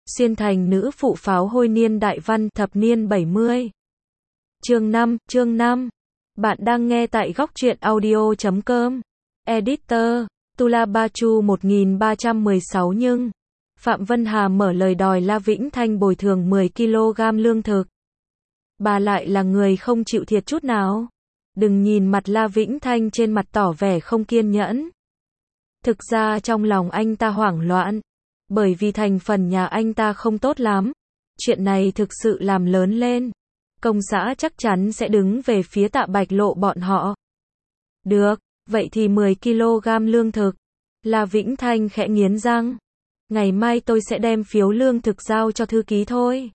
Xuyên thành nữ phụ pháo hôi niên đại văn thập niên 70. Chương 5. Bạn đang nghe tại góc truyện audio.com. Editor, Tula Bachu 1316 nhưng Phạm Vân Hà mở lời đòi La Vĩnh Thanh bồi thường 10 kg lương thực. Bà lại là người không chịu thiệt chút nào. Đừng nhìn mặt La Vĩnh Thanh trên mặt tỏ vẻ không kiên nhẫn. Thực ra trong lòng anh ta hoảng loạn. Bởi vì thành phần nhà anh ta không tốt lắm. Chuyện này thực sự làm lớn lên. Công xã chắc chắn sẽ đứng về phía Tạ Bạch Lộ bọn họ. Được, vậy thì 10 kg lương thực. La Vĩnh Thanh khẽ nghiến răng. Ngày mai tôi sẽ đem phiếu lương thực giao cho thư ký thôi.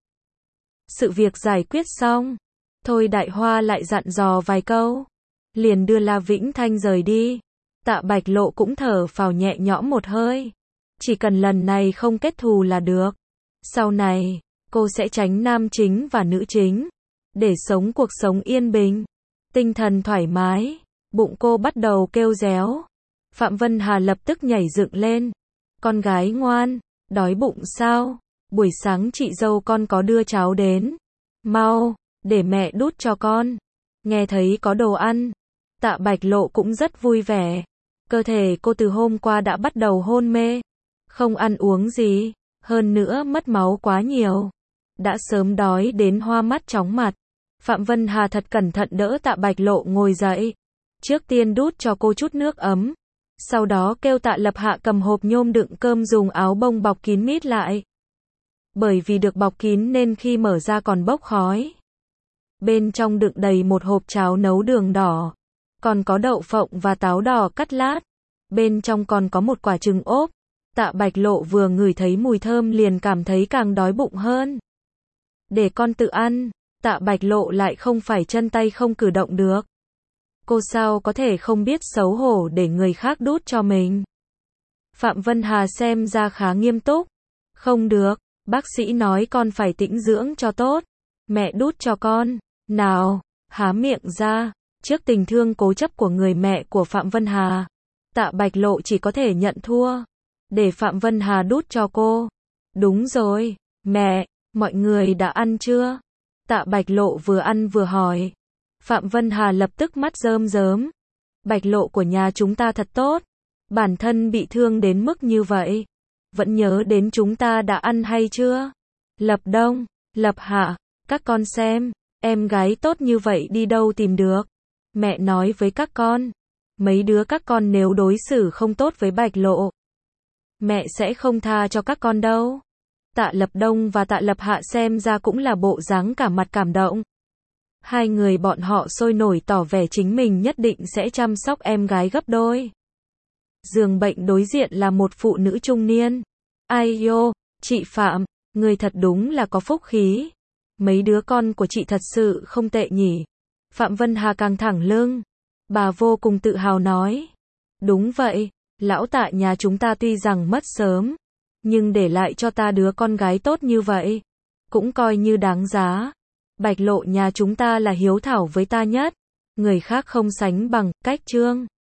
Sự việc giải quyết xong. Thôi Đại Hoa lại dặn dò vài câu. Liền đưa La Vĩnh Thanh rời đi. Tạ Bạch Lộ cũng thở phào nhẹ nhõm một hơi. Chỉ cần lần này không kết thù là được. Sau này, cô sẽ tránh nam chính và nữ chính. Để sống cuộc sống yên bình. Tinh thần thoải mái. Bụng cô bắt đầu kêu réo. Phạm Vân Hà lập tức nhảy dựng lên. Con gái ngoan, đói bụng sao? Buổi sáng chị dâu con có đưa cháo đến. Mau, để mẹ đút cho con. Nghe thấy có đồ ăn. Tạ Bạch Lộ cũng rất vui vẻ. Cơ thể cô từ hôm qua đã bắt đầu hôn mê. Không ăn uống gì. Hơn nữa mất máu quá nhiều. Đã sớm đói đến hoa mắt chóng mặt. Phạm Vân Hà thật cẩn thận đỡ Tạ Bạch Lộ ngồi dậy. Trước tiên đút cho cô chút nước ấm. Sau đó kêu Tạ Lập Hạ cầm hộp nhôm đựng cơm dùng áo bông bọc kín mít lại. Bởi vì được bọc kín nên khi mở ra còn bốc khói. Bên trong đựng đầy một hộp cháo nấu đường đỏ. Còn có đậu phộng và táo đỏ cắt lát. Bên trong còn có một quả trứng ốp. Tạ Bạch Lộ vừa ngửi thấy mùi thơm liền cảm thấy càng đói bụng hơn. Để con tự ăn. Tạ Bạch Lộ lại không phải chân tay không cử động được. Cô sao có thể không biết xấu hổ để người khác đút cho mình. Phạm Vân Hà xem ra khá nghiêm túc. Không được, bác sĩ nói con phải tĩnh dưỡng cho tốt. Mẹ đút cho con. Nào, há miệng ra. Trước tình thương cố chấp của người mẹ của Phạm Vân Hà, Tạ Bạch Lộ chỉ có thể nhận thua. Để Phạm Vân Hà đút cho cô. Đúng rồi, mẹ, mọi người đã ăn chưa? Tạ Bạch Lộ vừa ăn vừa hỏi. Phạm Vân Hà lập tức mắt rơm rớm. Bạch Lộ của nhà chúng ta thật tốt. Bản thân bị thương đến mức như vậy. Vẫn nhớ đến chúng ta đã ăn hay chưa? Lập Đông, Lập Hạ, các con xem, em gái tốt như vậy đi đâu tìm được? Mẹ nói với các con. Mấy đứa các con nếu đối xử không tốt với Bạch Lộ, mẹ sẽ không tha cho các con đâu. Tạ Lập Đông và Tạ Lập Hạ xem ra cũng là bộ dáng cả mặt cảm động. Hai người bọn họ sôi nổi tỏ vẻ chính mình nhất định sẽ chăm sóc em gái gấp đôi. Giường bệnh đối diện là một phụ nữ trung niên. Ai yo, chị Phạm, người thật đúng là có phúc khí. Mấy đứa con của chị thật sự không tệ nhỉ. Phạm Vân Hà căng thẳng lưng. Bà vô cùng tự hào nói. Đúng vậy, lão Tạ nhà chúng ta tuy rằng mất sớm, nhưng để lại cho ta đứa con gái tốt như vậy, cũng coi như đáng giá. Bạch Lộ nhà chúng ta là hiếu thảo với ta nhất. Người khác không sánh bằng, cách Trương